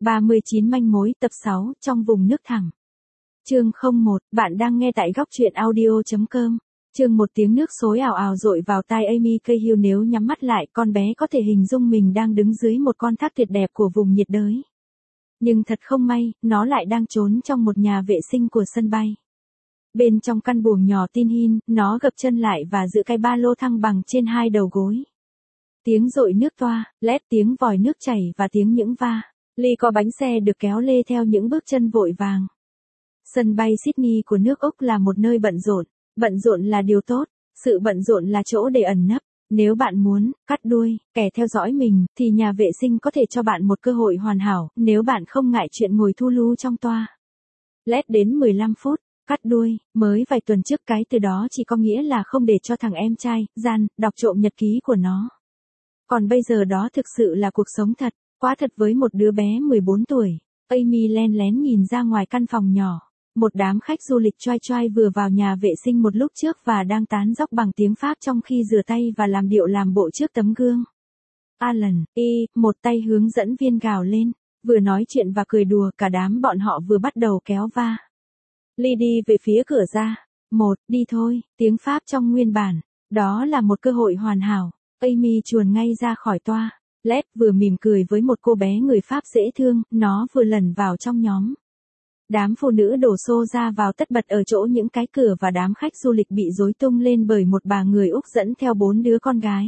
39 manh mối tập 6 trong vùng nước thẳm. Chương 01, bạn đang nghe tại góc truyện audio.com. Chương 1 tiếng nước xối ào ào dội vào tai Amy Cahill, nếu nhắm mắt lại con bé có thể hình dung mình đang đứng dưới một con thác tuyệt đẹp của vùng nhiệt đới. Nhưng thật không may, nó lại đang trốn trong một nhà vệ sinh của sân bay. Bên trong căn buồng nhỏ tin hin, nó gập chân lại và giữ cái ba lô thăng bằng trên hai đầu gối. Tiếng dội nước toa, lét, tiếng vòi nước chảy và tiếng những va. Ly có bánh xe được kéo lê theo những bước chân vội vàng. Sân bay Sydney của nước Úc là một nơi bận rộn. Bận rộn là điều tốt, sự bận rộn là chỗ để ẩn nấp. Nếu bạn muốn cắt đuôi kẻ theo dõi mình, thì nhà vệ sinh có thể cho bạn một cơ hội hoàn hảo, nếu bạn không ngại chuyện ngồi thu lu trong toa. Lét đến 15 phút, cắt đuôi, mới vài tuần trước cái từ đó chỉ có nghĩa là không để cho thằng em trai, Jan, đọc trộm nhật ký của nó. Còn bây giờ đó thực sự là cuộc sống thật, quá thật với một đứa bé 14 tuổi. Amy len lén nhìn ra ngoài căn phòng nhỏ. Một đám khách du lịch choai choai vừa vào nhà vệ sinh một lúc trước và đang tán dóc bằng tiếng Pháp trong khi rửa tay và làm điệu làm bộ trước tấm gương. Alan, một tay hướng dẫn viên gào lên, vừa nói chuyện và cười đùa, cả đám bọn họ vừa bắt đầu kéo va. Ly đi về phía cửa ra. Đi thôi, tiếng Pháp trong nguyên bản. Đó là một cơ hội hoàn hảo. Amy chuồn ngay ra khỏi toa. Led vừa mỉm cười với một cô bé người Pháp dễ thương, nó vừa lẩn vào trong nhóm. Đám phụ nữ đổ xô ra vào tất bật ở chỗ những cái cửa và đám khách du lịch bị rối tung lên bởi một bà người Úc dẫn theo 4 đứa con gái.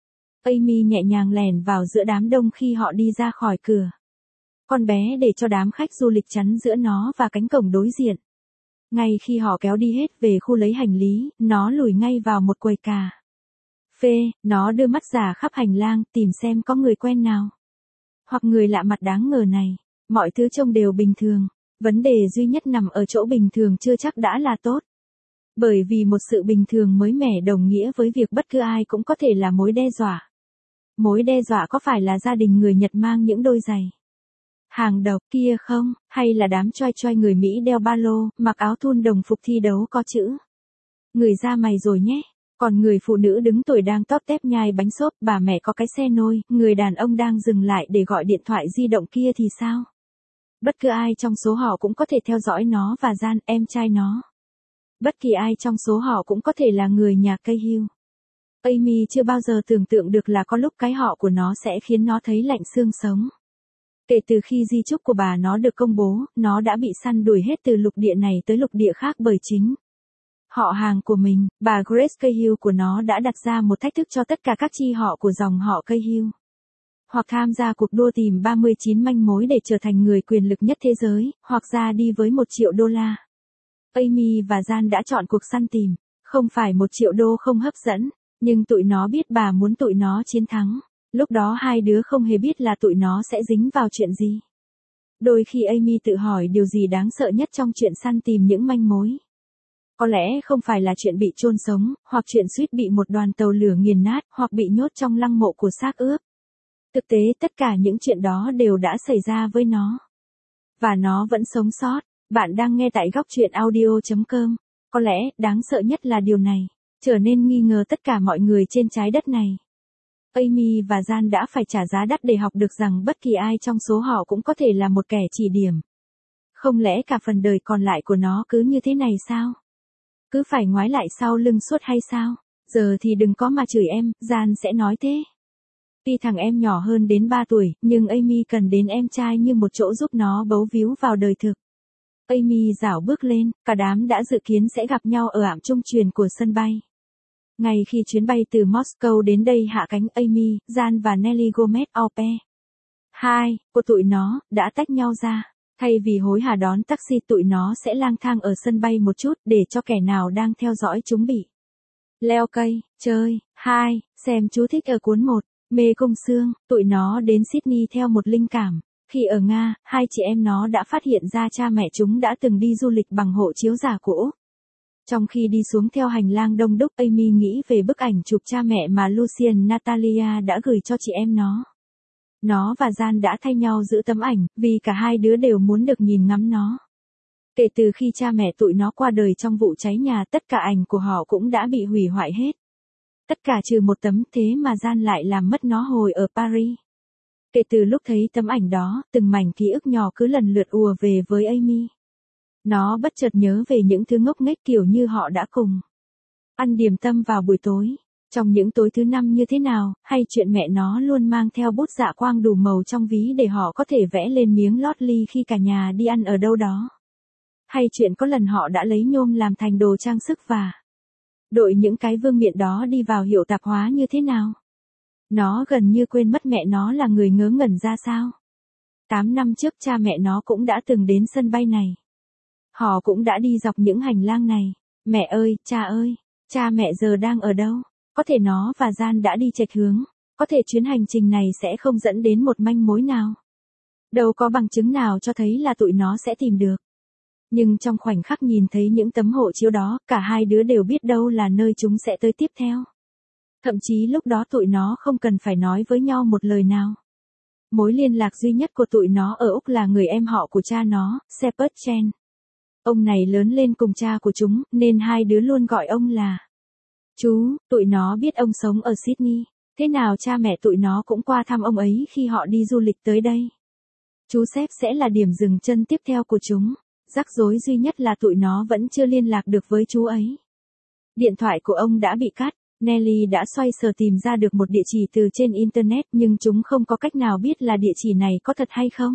Amy nhẹ nhàng lẻn vào giữa đám đông khi họ đi ra khỏi cửa. Con bé để cho đám khách du lịch chắn giữa nó và cánh cổng đối diện. Ngay khi họ kéo đi hết về khu lấy hành lý, nó lùi ngay vào một quầy cà phê, nó đưa mắt dò khắp hành lang tìm xem có người quen nào. Hoặc người lạ mặt đáng ngờ này. Mọi thứ trông đều bình thường. Vấn đề duy nhất nằm ở chỗ bình thường chưa chắc đã là tốt. Bởi vì một sự bình thường mới mẻ đồng nghĩa với việc bất cứ ai cũng có thể là mối đe dọa. Mối đe dọa có phải là gia đình người Nhật mang những đôi giày hàng độc kia không, hay là đám choai choai người Mỹ đeo ba lô, mặc áo thun đồng phục thi đấu có chữ người da mày rồi nhé. Còn người phụ nữ đứng tuổi đang tóp tép nhai bánh xốp, bà mẹ có cái xe nôi, người đàn ông đang dừng lại để gọi điện thoại di động kia thì sao? Bất cứ ai trong số họ cũng có thể theo dõi nó và Jan, em trai nó. Bất kỳ ai trong số họ cũng có thể là người nhà Cahill. Amy chưa bao giờ tưởng tượng được là có lúc cái họ của nó sẽ khiến nó thấy lạnh xương sống. Kể từ khi di chúc của bà nó được công bố, nó đã bị săn đuổi hết từ lục địa này tới lục địa khác bởi chính họ hàng của mình. Bà Grace Cahill của nó đã đặt ra một thách thức cho tất cả các chi họ của dòng họ Cahill. Hoặc tham gia cuộc đua tìm 39 manh mối để trở thành người quyền lực nhất thế giới, hoặc ra đi với $1 triệu. Amy và Jan đã chọn cuộc săn tìm. Không phải $1 triệu không hấp dẫn, nhưng tụi nó biết bà muốn tụi nó chiến thắng. Lúc đó hai đứa không hề biết là tụi nó sẽ dính vào chuyện gì. Đôi khi Amy tự hỏi điều gì đáng sợ nhất trong chuyện săn tìm những manh mối. Có lẽ không phải là chuyện bị chôn sống, hoặc chuyện suýt bị một đoàn tàu lửa nghiền nát, hoặc bị nhốt trong lăng mộ của xác ướp. Thực tế tất cả những chuyện đó đều đã xảy ra với nó. Và nó vẫn sống sót. Bạn đang nghe tại góc truyện audio.com. Có lẽ, đáng sợ nhất là điều này. Trở nên nghi ngờ tất cả mọi người trên trái đất này. Amy và Jan đã phải trả giá đắt để học được rằng bất kỳ ai trong số họ cũng có thể là một kẻ chỉ điểm. Không lẽ cả phần đời còn lại của nó cứ như thế này sao? Cứ phải ngoái lại sau lưng suốt hay sao? Giờ thì đừng có mà chửi em, Jan sẽ nói thế. Tuy thằng em nhỏ hơn đến 3 tuổi, nhưng Amy cần đến em trai như một chỗ giúp nó bấu víu vào đời thực. Amy rảo bước lên, cả đám đã dự kiến sẽ gặp nhau ở ảm trung truyền của sân bay. Ngay khi chuyến bay từ Moscow đến đây hạ cánh, Amy, Jan và Nelly Gomez au pair của tụi nó đã tách nhau ra. Thay vì hối hả đón taxi, tụi nó sẽ lang thang ở sân bay một chút để cho kẻ nào đang theo dõi chúng bị leo cây, chơi. Xem chú thích ở cuốn 1. Mê cung xương. Tụi nó đến Sydney theo một linh cảm. Khi ở Nga, hai chị em nó đã phát hiện ra cha mẹ chúng đã từng đi du lịch bằng hộ chiếu giả của Úc. Trong khi đi xuống theo hành lang đông đúc, Amy nghĩ về bức ảnh chụp cha mẹ mà Lucian Natalia đã gửi cho chị em nó. Nó và Jan đã thay nhau giữ tấm ảnh, vì cả hai đứa đều muốn được nhìn ngắm nó. Kể từ khi cha mẹ tụi nó qua đời trong vụ cháy nhà, tất cả ảnh của họ cũng đã bị hủy hoại hết. Tất cả trừ một tấm, thế mà Jan lại làm mất nó hồi ở Paris. Kể từ lúc thấy tấm ảnh đó, từng mảnh ký ức nhỏ cứ lần lượt ùa về với Amy. Nó bất chợt nhớ về những thứ ngốc nghếch kiểu như họ đã cùng ăn điểm tâm vào buổi tối, trong những tối thứ năm như thế nào, hay chuyện mẹ nó luôn mang theo bút dạ quang đủ màu trong ví để họ có thể vẽ lên miếng lót ly khi cả nhà đi ăn ở đâu đó. Hay chuyện có lần họ đã lấy nhôm làm thành đồ trang sức và đội những cái vương miện đó đi vào hiệu tạp hóa như thế nào. Nó gần như quên mất mẹ nó là người ngớ ngẩn ra sao. 8 năm trước cha mẹ nó cũng đã từng đến sân bay này. Họ cũng đã đi dọc những hành lang này. Mẹ ơi, cha mẹ giờ đang ở đâu? Có thể nó và Gian đã đi chệch hướng. Có thể chuyến hành trình này sẽ không dẫn đến một manh mối nào. Đâu có bằng chứng nào cho thấy là tụi nó sẽ tìm được. Nhưng trong khoảnh khắc nhìn thấy những tấm hộ chiếu đó, cả hai đứa đều biết đâu là nơi chúng sẽ tới tiếp theo. Thậm chí lúc đó tụi nó không cần phải nói với nhau một lời nào. Mối liên lạc duy nhất của tụi nó ở Úc là người em họ của cha nó, Shepard Chen. Ông này lớn lên cùng cha của chúng, nên hai đứa luôn gọi ông là chú. Tụi nó biết ông sống ở Sydney. Thế nào cha mẹ tụi nó cũng qua thăm ông ấy khi họ đi du lịch tới đây. Chú Sep sẽ là điểm dừng chân tiếp theo của chúng. Rắc rối duy nhất là tụi nó vẫn chưa liên lạc được với chú ấy. Điện thoại của ông đã bị cắt. Nelly đã xoay sở tìm ra được một địa chỉ từ trên Internet nhưng chúng không có cách nào biết là địa chỉ này có thật hay không.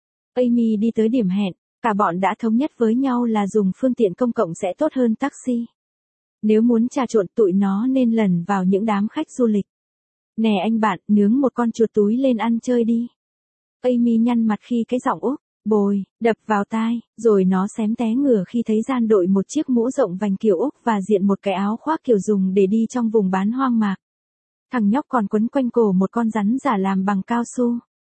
Amy đi tới điểm hẹn, cả bọn đã thống nhất với nhau là dùng phương tiện công cộng sẽ tốt hơn taxi. Nếu muốn trà trộn tụi nó nên lần vào những đám khách du lịch. Nè anh bạn, nướng một con chuột túi lên ăn chơi đi. Amy nhăn mặt khi cái giọng Úc bồi đập vào tai, rồi nó xém té ngửa khi thấy Gian đội một chiếc mũ rộng vành kiểu Úc và diện một cái áo khoác kiểu dùng để đi trong vùng bán hoang mạc. Thằng nhóc còn quấn quanh cổ một con rắn giả làm bằng cao su.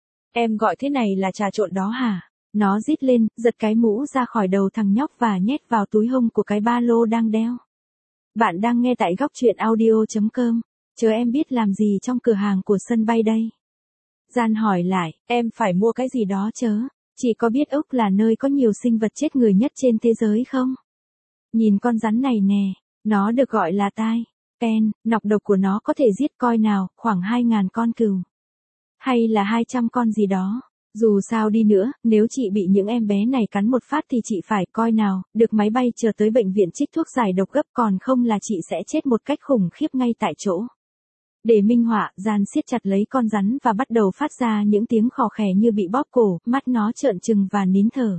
Em gọi thế này là trà trộn đó hả? Nó rít lên, giật cái mũ ra khỏi đầu thằng nhóc và nhét vào túi hông của cái ba lô đang đeo. Bạn đang nghe tại góc truyện audio.com. Chờ em biết làm gì trong cửa hàng của sân bay đây. Gian hỏi lại, em phải mua cái gì đó chớ? Chị có biết Úc là nơi có nhiều sinh vật chết người nhất trên thế giới không? Nhìn con rắn này nè, nó được gọi là tai pen, nọc độc của nó có thể giết coi nào, khoảng 2.000 con cừu. Hay là 200 con gì đó. Dù sao đi nữa, nếu chị bị những em bé này cắn một phát thì chị phải coi nào, được máy bay chờ tới bệnh viện trích thuốc giải độc gấp còn không là chị sẽ chết một cách khủng khiếp ngay tại chỗ. Để minh họa, Gian siết chặt lấy con rắn và bắt đầu phát ra những tiếng khò khè như bị bóp cổ, mắt nó trợn trừng và nín thở.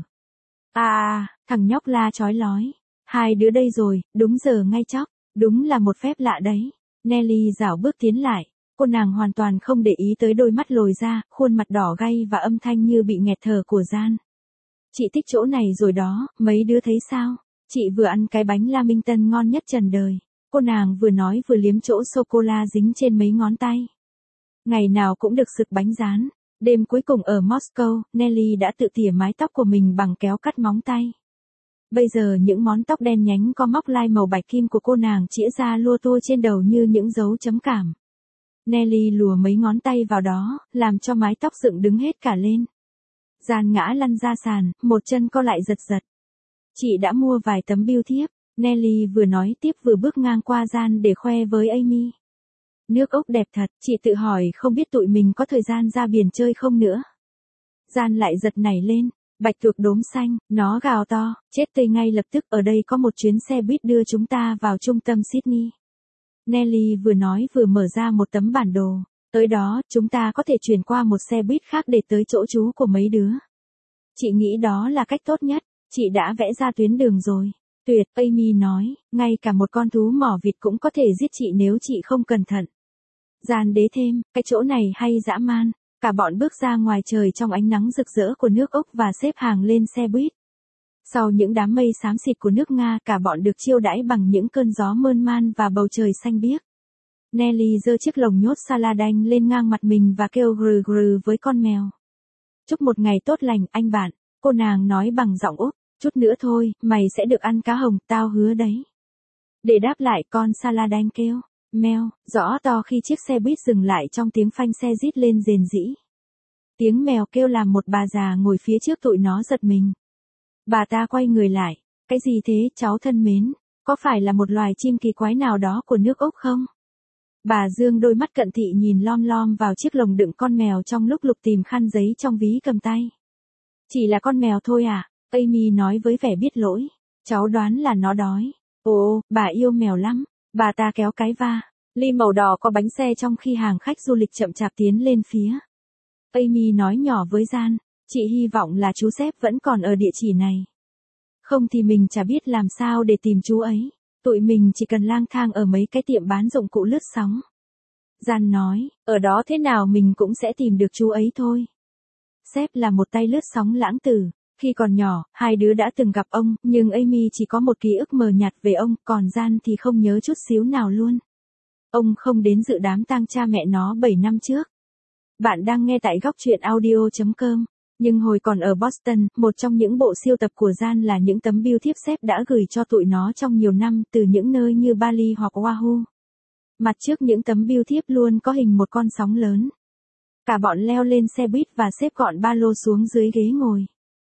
Thằng nhóc la chói lói. Hai đứa đây rồi, đúng giờ ngay chóc. Đúng là một phép lạ đấy. Nelly rảo bước tiến lại. Cô nàng hoàn toàn không để ý tới đôi mắt lồi ra, khuôn mặt đỏ gay và âm thanh như bị nghẹt thở của Gian. Chị thích chỗ này rồi đó, mấy đứa thấy sao? Chị vừa ăn cái bánh Lamington ngon nhất trần đời. Cô nàng vừa nói vừa liếm chỗ sô-cô-la dính trên mấy ngón tay. Ngày nào cũng được sực bánh rán. Đêm cuối cùng ở Moscow, Nelly đã tự tỉa mái tóc của mình bằng kéo cắt móng tay. Bây giờ những món tóc đen nhánh có móc lai màu bạch kim của cô nàng chĩa ra lua tua trên đầu như những dấu chấm cảm. Nelly lùa mấy ngón tay vào đó, làm cho mái tóc dựng đứng hết cả lên. Gian ngã lăn ra sàn, một chân co lại giật giật. Chị đã mua vài tấm bưu thiếp. Nelly vừa nói tiếp vừa bước ngang qua Gian để khoe với Amy. Nước Úc đẹp thật, chị tự hỏi không biết tụi mình có thời gian ra biển chơi không nữa. Gian lại giật nảy lên, bạch tuộc đốm xanh, nó gào to, chết tươi ngay lập tức ở đây có một chuyến xe buýt đưa chúng ta vào trung tâm Sydney. Nelly vừa nói vừa mở ra một tấm bản đồ, tới đó chúng ta có thể chuyển qua một xe buýt khác để tới chỗ trú của mấy đứa. Chị nghĩ đó là cách tốt nhất, chị đã vẽ ra tuyến đường rồi. Tuyệt, Amy nói, ngay cả một con thú mỏ vịt cũng có thể giết chị nếu chị không cẩn thận. Gian đế thêm, cái chỗ này hay dã man. Cả bọn bước ra ngoài trời trong ánh nắng rực rỡ của nước Úc và xếp hàng lên xe buýt. Sau những đám mây xám xịt của nước Nga, cả bọn được chiêu đãi bằng những cơn gió mơn man và bầu trời xanh biếc. Nelly giơ chiếc lồng nhốt salad đanh lên ngang mặt mình và kêu grừ grừ với con mèo. Chúc một ngày tốt lành, anh bạn, cô nàng nói bằng giọng Úc. Chút nữa thôi, mày sẽ được ăn cá hồng, tao hứa đấy. Để đáp lại con salad đanh kêu, meo, rõ to khi chiếc xe buýt dừng lại trong tiếng phanh xe rít lên rền rĩ. Tiếng mèo kêu làm một bà già ngồi phía trước tụi nó giật mình. Bà ta quay người lại, cái gì thế cháu thân mến, có phải là một loài chim kỳ quái nào đó của nước Úc không? Bà dương đôi mắt cận thị nhìn lom lom vào chiếc lồng đựng con mèo trong lúc lục tìm khăn giấy trong ví cầm tay. Chỉ là con mèo thôi à? Amy nói với vẻ biết lỗi. Cháu đoán là nó đói. Ồ, bà yêu mèo lắm. Bà ta kéo cái va. Ly màu đỏ có bánh xe trong khi hàng khách du lịch chậm chạp tiến lên phía. Amy nói nhỏ với Jan, chị hy vọng là chú sếp vẫn còn ở địa chỉ này. Không thì mình chả biết làm sao để tìm chú ấy. Tụi mình chỉ cần lang thang ở mấy cái tiệm bán dụng cụ lướt sóng. Jan nói, ở đó thế nào mình cũng sẽ tìm được chú ấy thôi. Sếp là một tay lướt sóng lãng tử. Khi còn nhỏ, hai đứa đã từng gặp ông, nhưng Amy chỉ có một ký ức mờ nhạt về ông, còn Jan thì không nhớ chút xíu nào luôn. Ông không đến dự đám tang cha mẹ nó 7 năm trước. Bạn đang nghe tại góc truyện audio.com. Nhưng hồi còn ở Boston, một trong những bộ siêu tập của Jan là những tấm bưu thiếp sếp đã gửi cho tụi nó trong nhiều năm từ những nơi như Bali hoặc Oahu. Mặt trước những tấm bưu thiếp luôn có hình một con sóng lớn. Cả bọn leo lên xe buýt và xếp gọn ba lô xuống dưới ghế ngồi.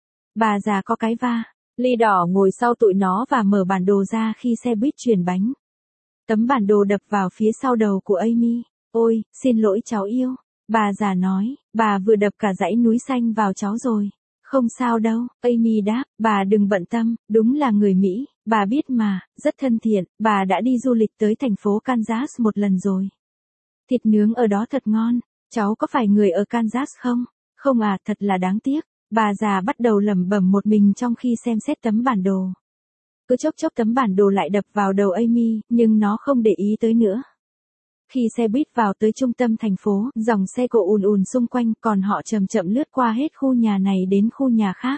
Bà già có cái va. Ly đỏ ngồi sau tụi nó và mở bản đồ ra khi xe buýt chuyển bánh. Tấm bản đồ đập vào phía sau đầu của Amy. Ôi, xin lỗi cháu yêu. Bà già nói, bà vừa đập cả dãy núi xanh vào cháu rồi. Không sao đâu, Amy đáp, bà đừng bận tâm, đúng là người Mỹ, bà biết mà, rất thân thiện, bà đã đi du lịch tới thành phố Kansas một lần rồi. Thịt nướng ở đó thật ngon, cháu có phải người ở Kansas không? Không à, thật là đáng tiếc. Bà già bắt đầu lẩm bẩm một mình trong khi xem xét tấm bản đồ. Cứ chốc chốc tấm bản đồ lại đập vào đầu Amy, nhưng nó không để ý tới nữa. Khi xe buýt vào tới trung tâm thành phố, dòng xe cộ ùn ùn xung quanh, còn họ chậm chậm lướt qua hết khu nhà này đến khu nhà khác.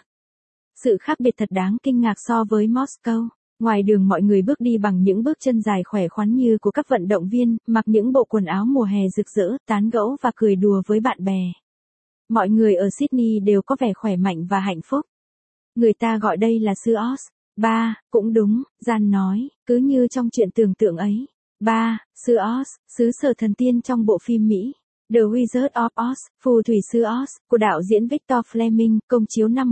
Sự khác biệt thật đáng kinh ngạc so với Moscow. Ngoài đường mọi người bước đi bằng những bước chân dài khỏe khoắn như của các vận động viên, mặc những bộ quần áo mùa hè rực rỡ, tán gẫu và cười đùa với bạn bè. Mọi người ở Sydney đều có vẻ khỏe mạnh và hạnh phúc. Người ta gọi đây là xứ Oz. Ba, cũng đúng, Jan nói, cứ như trong chuyện tưởng tượng ấy. Ba, xứ Oz, xứ sở thần tiên trong bộ phim Mỹ. The Wizard of Oz, phù thủy xứ Oz, của đạo diễn Victor Fleming, công chiếu năm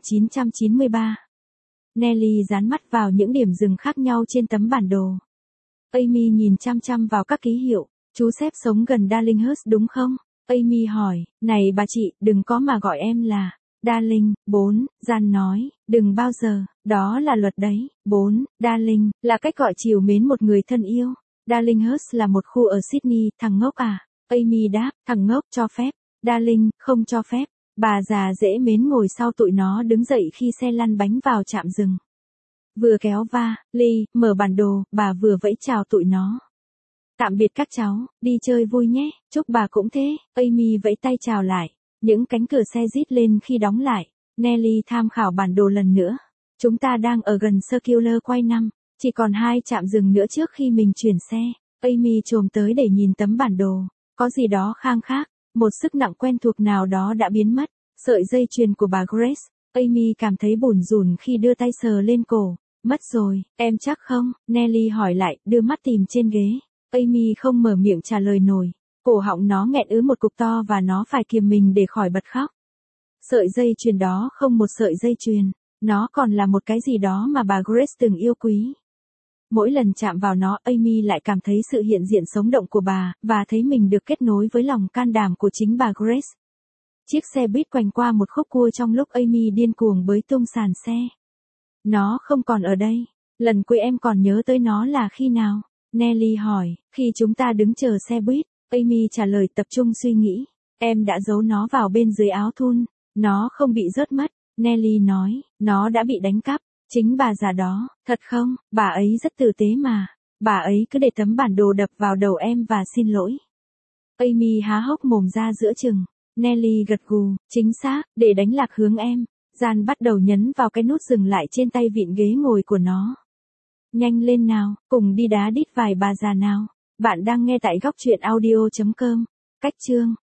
1993. Nelly dán mắt vào những điểm dừng khác nhau trên tấm bản đồ. Amy nhìn chăm chăm vào các ký hiệu. Chú sếp sống gần Darlinghurst đúng không? Amy hỏi, này bà chị, đừng có mà gọi em là Darling. 4, Jan nói, đừng bao giờ, đó là luật đấy. 4, Darling, là cách gọi trìu mến một người thân yêu. Darlinghurst là một khu ở Sydney, thằng ngốc à? Amy đáp, thằng ngốc cho phép. Darling, không cho phép. Bà già dễ mến ngồi sau tụi nó đứng dậy khi xe lăn bánh vào trạm dừng. Vừa kéo va, Ly, mở bản đồ, bà vừa vẫy chào tụi nó. Tạm biệt các cháu, đi chơi vui nhé, chúc bà cũng thế. Amy vẫy tay chào lại. Những cánh cửa xe rít lên khi đóng lại. Nelly tham khảo bản đồ lần nữa. Chúng ta đang ở gần Circular Quay 5, chỉ còn 2 trạm dừng nữa trước khi mình chuyển xe. Amy chồm tới để nhìn tấm bản đồ. Có gì đó khang khác, một sức nặng quen thuộc nào đó đã biến mất. Sợi dây chuyền của bà Grace. Amy cảm thấy bủn rủn khi đưa tay sờ lên cổ. Mất rồi, em chắc không? Nelly hỏi lại, đưa mắt tìm trên ghế. Amy không mở miệng trả lời nổi. Cổ họng nó nghẹn ứ một cục to và nó phải kiềm mình để khỏi bật khóc. Sợi dây chuyền đó không một sợi dây chuyền, nó còn là một cái gì đó mà bà Grace từng yêu quý. Mỗi lần chạm vào nó, Amy lại cảm thấy sự hiện diện sống động của bà, và thấy mình được kết nối với lòng can đảm của chính bà Grace. Chiếc xe buýt quanh qua một khúc cua trong lúc Amy điên cuồng bới tung sàn xe. Nó không còn ở đây. Lần cuối em còn nhớ tới nó là khi nào? Nelly hỏi, khi chúng ta đứng chờ xe buýt. Amy trả lời tập trung suy nghĩ. Em đã giấu nó vào bên dưới áo thun. Nó không bị rớt mất. Nelly nói, nó đã bị đánh cắp. Chính bà già đó, thật không? Bà ấy rất tử tế mà. Bà ấy cứ để tấm bản đồ đập vào đầu em và xin lỗi. Amy há hốc mồm ra giữa chừng. Nelly gật gù, chính xác, để đánh lạc hướng em. Jan bắt đầu nhấn vào cái nút dừng lại trên tay vịn ghế ngồi của nó. Nhanh lên nào, cùng đi đá đít vài bà già nào. Bạn đang nghe tại góc truyện audio.com. Cách chương